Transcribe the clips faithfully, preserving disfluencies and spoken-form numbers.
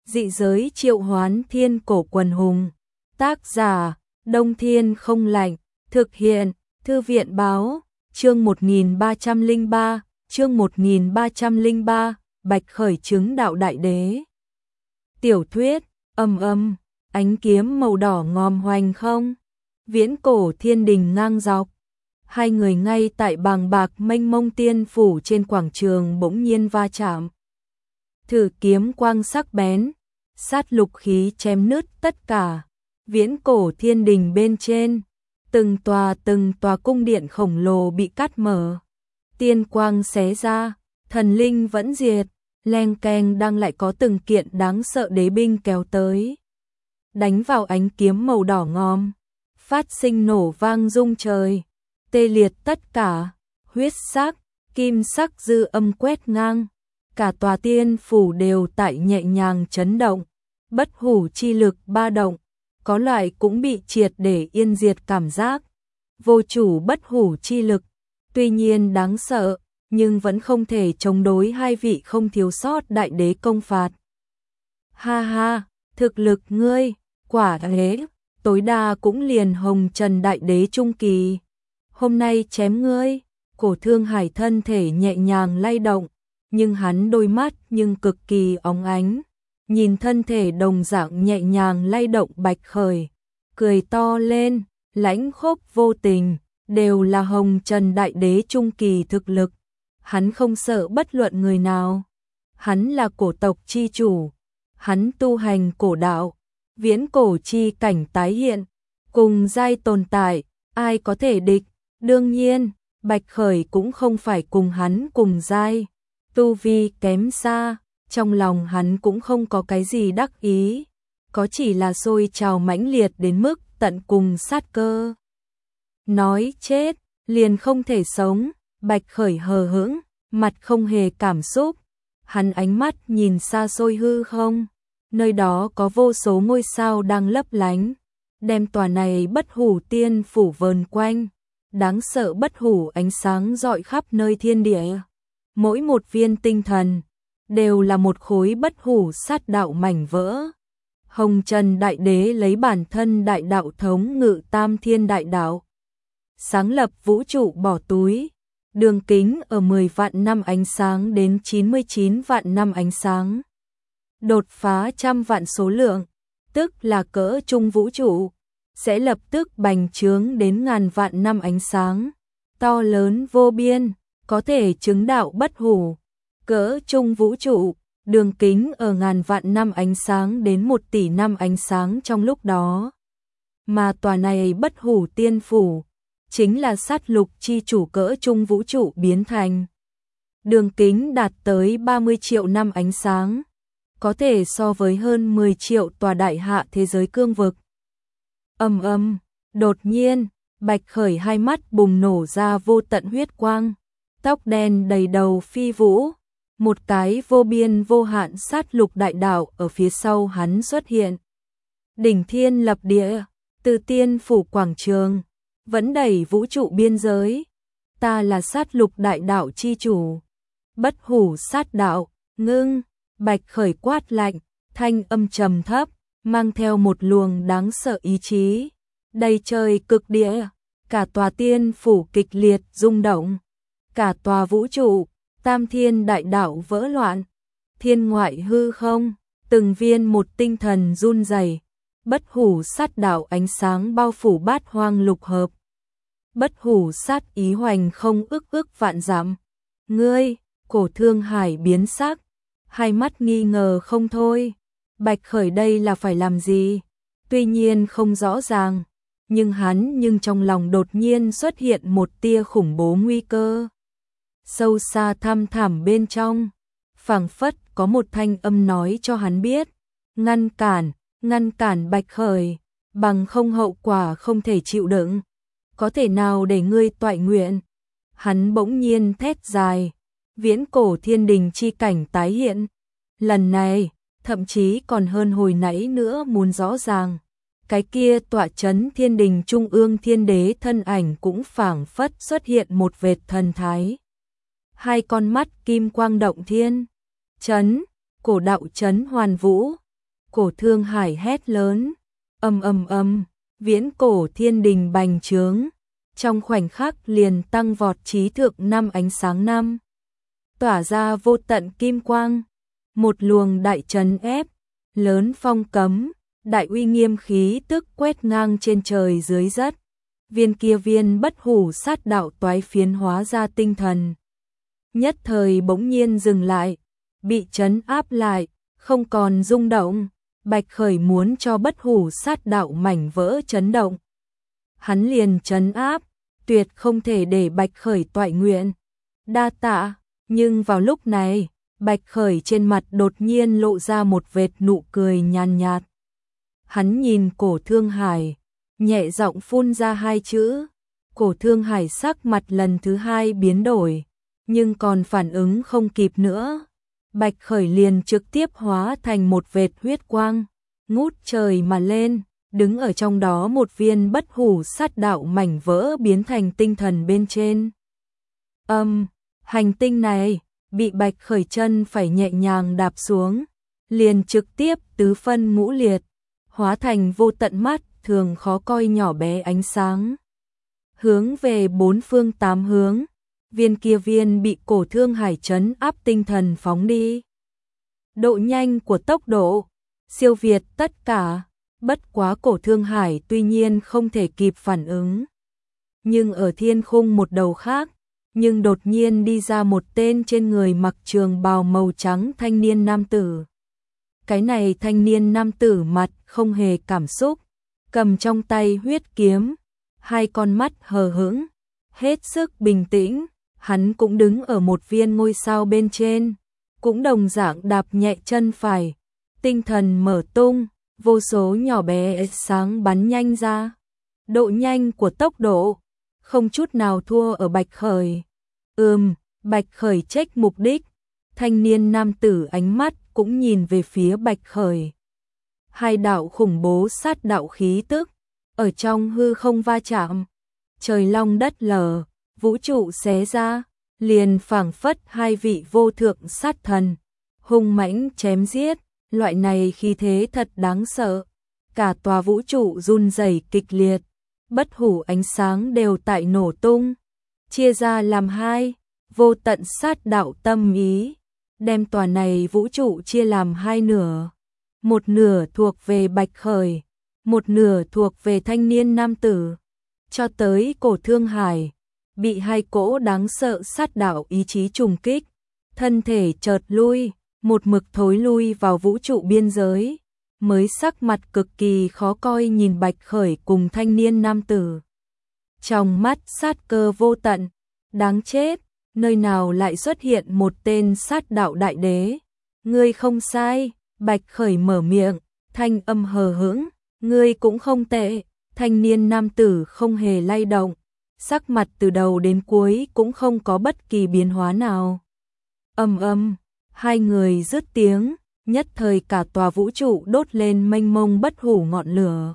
Dị giới triệu hoán thiên cổ quần hùng. Tác giả, Đông Thiên không lạnh. Thực hiện, Thư viện báo. Chương một nghìn ba trăm lẻ ba, chương một nghìn ba trăm lẻ ba, Bạch Khởi chứng đạo đại đế. Tiểu thuyết, âm âm, ánh kiếm màu đỏ ngòm hoành không. Viễn cổ thiên đình ngang dọc. Hai người ngay tại bàng bạc mênh mông tiên phủ trên quảng trường bỗng nhiên va chạm. Thử kiếm quang sắc bén, sát lục khí chém nứt tất cả. Viễn cổ thiên đình bên trên, từng tòa từng tòa cung điện khổng lồ bị cắt mở. Tiên quang xé ra, thần linh vẫn diệt, leng keng đang lại có từng kiện đáng sợ đế binh kéo tới. Đánh vào ánh kiếm màu đỏ ngòm, phát sinh nổ vang rung trời, tê liệt tất cả, huyết sắc, kim sắc dư âm quét ngang. Cả tòa tiên phủ đều tại nhẹ nhàng chấn động, bất hủ chi lực ba động, có loại cũng bị triệt để yên diệt cảm giác. Vô chủ bất hủ chi lực, tuy nhiên đáng sợ, nhưng vẫn không thể chống đối hai vị không thiếu sót đại đế công phạt. Ha ha, thực lực ngươi, quả thế, tối đa cũng liền hồng trần đại đế trung kỳ. Hôm nay chém ngươi, Cổ Thương Hải thân thể nhẹ nhàng lay động, nhưng hắn đôi mắt nhưng cực kỳ óng ánh. Nhìn thân thể đồng dạng nhẹ nhàng lay động Bạch Khởi, cười to lên, lãnh khốc vô tình, đều là hồng trần đại đế trung kỳ thực lực. Hắn không sợ bất luận người nào. Hắn là cổ tộc chi chủ. Hắn tu hành cổ đạo, viễn cổ chi cảnh tái hiện, cùng giai tồn tại, ai có thể địch. Đương nhiên, Bạch Khởi cũng không phải cùng hắn cùng giai, tu vi kém xa, trong lòng hắn cũng không có cái gì đắc ý, có chỉ là sôi trào mãnh liệt đến mức tận cùng sát cơ. Nói chết, liền không thể sống. Bạch Khởi hờ hững, mặt không hề cảm xúc, hắn ánh mắt nhìn xa xôi hư không, nơi đó có vô số ngôi sao đang lấp lánh, đem tòa này bất hủ tiên phủ vờn quanh, đáng sợ bất hủ ánh sáng rọi khắp nơi thiên địa. Mỗi một viên tinh thần đều là một khối bất hủ sát đạo mảnh vỡ. Hồng Trần Đại Đế lấy bản thân đại đạo thống ngự tam thiên đại đạo, sáng lập vũ trụ bỏ túi, đường kính ở mười vạn năm ánh sáng đến chín mươi chín vạn năm ánh sáng. Đột phá trăm vạn số lượng, tức là cỡ trung vũ trụ, sẽ lập tức bành trướng đến ngàn vạn năm ánh sáng, to lớn vô biên, có thể chứng đạo bất hủ. Cỡ trung vũ trụ, đường kính ở ngàn vạn năm ánh sáng đến một tỷ năm ánh sáng trong lúc đó. Mà tòa này bất hủ tiên phủ, chính là sát lục chi chủ cỡ trung vũ trụ biến thành. Đường kính đạt tới ba mươi triệu năm ánh sáng, có thể so với hơn mười triệu tòa đại hạ thế giới cương vực. Ầm ầm, đột nhiên, Bạch Khởi hai mắt bùng nổ ra vô tận huyết quang, tóc đen đầy đầu phi vũ, một cái vô biên vô hạn sát lục đại đạo ở phía sau hắn xuất hiện. Đỉnh thiên lập địa, từ tiên phủ quảng trường, vẫn đẩy vũ trụ biên giới. Ta là sát lục đại đạo chi chủ. Bất hủ sát đạo, ngưng. Bạch Khởi quát lạnh, thanh âm trầm thấp, mang theo một luồng đáng sợ ý chí. Đầy trời cực địa, cả tòa tiên phủ kịch liệt rung động. Cả tòa vũ trụ, tam thiên đại đạo vỡ loạn. Thiên ngoại hư không, từng viên một tinh thần run rẩy. Bất hủ sát đạo ánh sáng bao phủ bát hoang lục hợp. Bất hủ sát ý hoành không ức ức vạn dặm. Ngươi, Cổ Thương Hải biến sắc, hai mắt nghi ngờ không thôi. Bạch Khởi đây là phải làm gì? Tuy nhiên không rõ ràng, nhưng hắn nhưng trong lòng đột nhiên xuất hiện một tia khủng bố nguy cơ. Sâu xa thăm thẳm bên trong, phảng phất có một thanh âm nói cho hắn biết, ngăn cản, ngăn cản Bạch Khởi, bằng không hậu quả không thể chịu đựng. Có thể nào để ngươi toại nguyện? Hắn bỗng nhiên thét dài, viễn cổ thiên đình chi cảnh tái hiện. Lần này, thậm chí còn hơn hồi nãy nữa muốn rõ ràng. Cái kia tọa chấn thiên đình trung ương thiên đế thân ảnh cũng phảng phất xuất hiện một vệt thần thái. Hai con mắt kim quang động thiên, chấn, cổ đạo chấn hoàn vũ, Cổ Thương Hải hét lớn, ầm ầm ầm, viễn cổ thiên đình bành trướng, trong khoảnh khắc liền tăng vọt trí thượng năm ánh sáng năm, tỏa ra vô tận kim quang, một luồng đại trấn ép, lớn phong cấm, đại uy nghiêm khí tức quét ngang trên trời dưới đất. Viên kia viên bất hủ sát đạo toái phiến hóa ra tinh thần. Nhất thời bỗng nhiên dừng lại, bị trấn áp lại, không còn rung động. Bạch Khởi muốn cho bất hủ sát đạo mảnh vỡ chấn động. Hắn liền trấn áp, tuyệt không thể để Bạch Khởi toại nguyện. Đa tạ, nhưng vào lúc này, Bạch Khởi trên mặt đột nhiên lộ ra một vệt nụ cười nhàn nhạt. Hắn nhìn Cổ Thương Hải, nhẹ giọng phun ra hai chữ. Cổ Thương Hải sắc mặt lần thứ hai biến đổi, nhưng còn phản ứng không kịp nữa. Bạch Khởi liền trực tiếp hóa thành một vệt huyết quang, ngút trời mà lên, đứng ở trong đó một viên bất hủ sát đạo mảnh vỡ biến thành tinh thần bên trên. Âm, um, hành tinh này, bị Bạch Khởi chân phải nhẹ nhàng đạp xuống, liền trực tiếp tứ phân ngũ liệt, hóa thành vô tận mắt, thường khó coi nhỏ bé ánh sáng. Hướng về bốn phương tám hướng, viên kia viên bị Cổ Thương Hải trấn áp tinh thần phóng đi. Độ nhanh của tốc độ, siêu việt tất cả, bất quá Cổ Thương Hải tuy nhiên không thể kịp phản ứng. Nhưng ở thiên khung một đầu khác, nhưng đột nhiên đi ra một tên trên người mặc trường bào màu trắng thanh niên nam tử. Cái này thanh niên nam tử mặt không hề cảm xúc, cầm trong tay huyết kiếm, hai con mắt hờ hững, hết sức bình tĩnh. Hắn cũng đứng ở một viên ngôi sao bên trên, cũng đồng dạng đạp nhẹ chân phải, tinh thần mở tung, vô số nhỏ bé sáng bắn nhanh ra. Độ nhanh của tốc độ, không chút nào thua ở Bạch Khởi. Ừm, Bạch Khởi check mục đích, thanh niên nam tử ánh mắt cũng nhìn về phía Bạch Khởi. Hai đạo khủng bố sát đạo khí tức, ở trong hư không va chạm, trời long đất lở. Vũ trụ xé ra, liền phảng phất hai vị vô thượng sát thần, hung mãnh chém giết, loại này khí thế thật đáng sợ. Cả tòa vũ trụ run rẩy kịch liệt, bất hủ ánh sáng đều tại nổ tung, chia ra làm hai, vô tận sát đạo tâm ý, đem tòa này vũ trụ chia làm hai nửa. Một nửa thuộc về Bạch Khởi, một nửa thuộc về thanh niên nam tử, cho tới Cổ Thương Hải. Bị hai cỗ đáng sợ sát đạo ý chí trùng kích, thân thể chợt lui, một mực thối lui vào vũ trụ biên giới, mới sắc mặt cực kỳ khó coi nhìn Bạch Khởi cùng thanh niên nam tử. Trong mắt sát cơ vô tận, đáng chết, nơi nào lại xuất hiện một tên sát đạo đại đế. Ngươi không sai, Bạch Khởi mở miệng, thanh âm hờ hững, ngươi cũng không tệ. Thanh niên nam tử không hề lay động, sắc mặt từ đầu đến cuối cũng không có bất kỳ biến hóa nào. Ầm ầm, hai người dứt tiếng, nhất thời cả tòa vũ trụ đốt lên mênh mông bất hủ ngọn lửa.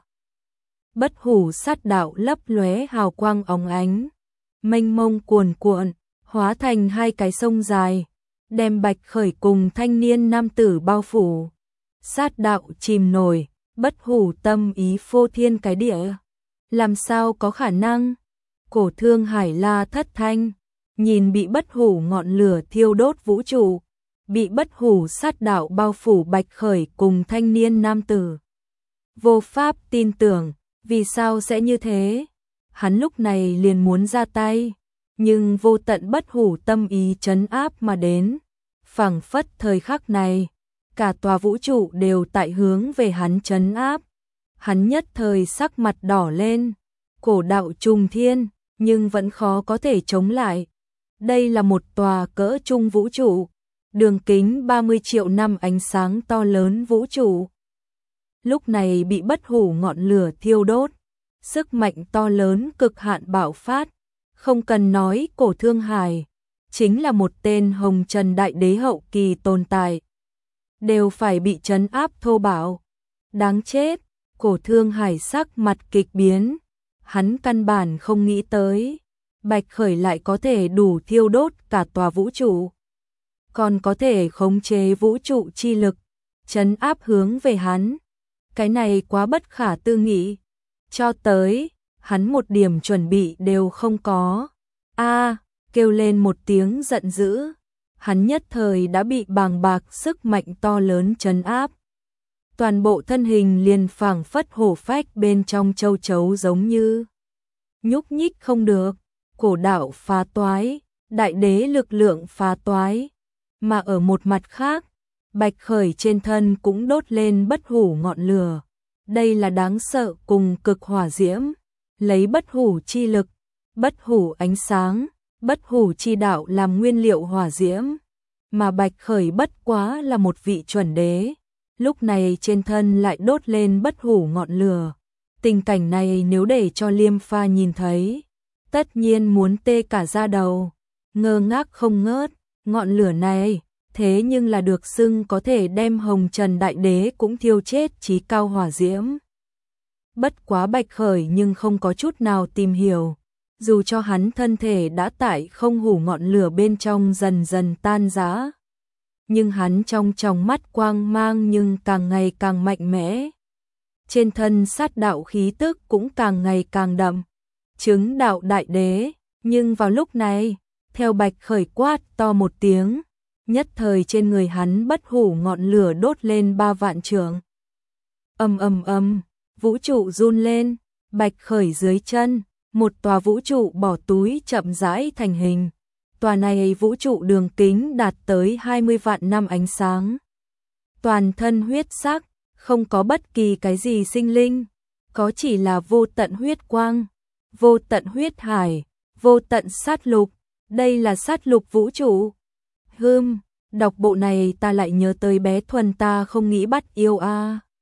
Bất hủ sát đạo lấp lóe hào quang óng ánh, mênh mông cuồn cuộn, hóa thành hai cái sông dài, đem Bạch Khởi cùng thanh niên nam tử bao phủ. Sát đạo chìm nổi, bất hủ tâm ý phô thiên cái địa. Làm sao có khả năng? Cổ Thương Hải la thất thanh, nhìn bị bất hủ ngọn lửa thiêu đốt vũ trụ, bị bất hủ sát đạo bao phủ Bạch Khởi cùng thanh niên nam tử. Vô pháp tin tưởng, vì sao sẽ như thế? Hắn lúc này liền muốn ra tay, nhưng vô tận bất hủ tâm ý trấn áp mà đến. Phảng phất thời khắc này, cả tòa vũ trụ đều tại hướng về hắn trấn áp. Hắn nhất thời sắc mặt đỏ lên, cổ đạo trùng thiên, nhưng vẫn khó có thể chống lại. Đây là một tòa cỡ trung vũ trụ, đường kính ba mươi triệu năm ánh sáng to lớn vũ trụ. Lúc này bị bất hủ ngọn lửa thiêu đốt, sức mạnh to lớn cực hạn bạo phát, không cần nói Cổ Thương Hải, chính là một tên hồng trần đại đế hậu kỳ tồn tại, đều phải bị trấn áp thô bạo. Đáng chết, Cổ Thương Hải sắc mặt kịch biến, hắn căn bản không nghĩ tới, Bạch Khởi lại có thể đủ thiêu đốt cả tòa vũ trụ, còn có thể khống chế vũ trụ chi lực, trấn áp hướng về hắn. Cái này quá bất khả tư nghị. Cho tới, hắn một điểm chuẩn bị đều không có. A, kêu lên một tiếng giận dữ. Hắn nhất thời đã bị bàng bạc sức mạnh to lớn trấn áp. Toàn bộ thân hình liền phảng phất hổ phách bên trong châu chấu giống như nhúc nhích không được, cổ đạo phá toái, đại đế lực lượng phá toái. Mà ở một mặt khác, Bạch Khởi trên thân cũng đốt lên bất hủ ngọn lửa. Đây là đáng sợ cùng cực hỏa diễm, lấy bất hủ chi lực, bất hủ ánh sáng, bất hủ chi đạo làm nguyên liệu hỏa diễm. Mà Bạch Khởi bất quá là một vị chuẩn đế, lúc này trên thân lại đốt lên bất hủ ngọn lửa. Tình cảnh này nếu để cho Liêm Pha nhìn thấy, tất nhiên muốn tê cả da đầu, ngơ ngác không ngớt. Ngọn lửa này, thế nhưng là được xưng có thể đem Hồng Trần Đại Đế cũng thiêu chết chí cao hỏa diễm. Bất quá Bạch Khởi nhưng không có chút nào tìm hiểu, dù cho hắn thân thể đã tại không hủ ngọn lửa bên trong dần dần tan rã, nhưng hắn trong tròng mắt quang mang nhưng càng ngày càng mạnh mẽ. Trên thân sát đạo khí tức cũng càng ngày càng đậm, chứng đạo đại đế. Nhưng vào lúc này, theo Bạch Khởi quát to một tiếng, nhất thời trên người hắn bất hủ ngọn lửa đốt lên ba vạn trượng. Ầm ầm ầm, vũ trụ run lên, Bạch Khởi dưới chân, một tòa vũ trụ bỏ túi chậm rãi thành hình. Tòa này vũ trụ đường kính đạt tới hai mươi vạn năm ánh sáng. Toàn thân huyết sắc, không có bất kỳ cái gì sinh linh, có chỉ là vô tận huyết quang, vô tận huyết hải, vô tận sát lục. Đây là sát lục vũ trụ. Hừm, đọc bộ này ta lại nhớ tới bé Thuần ta không nghĩ bắt yêu a.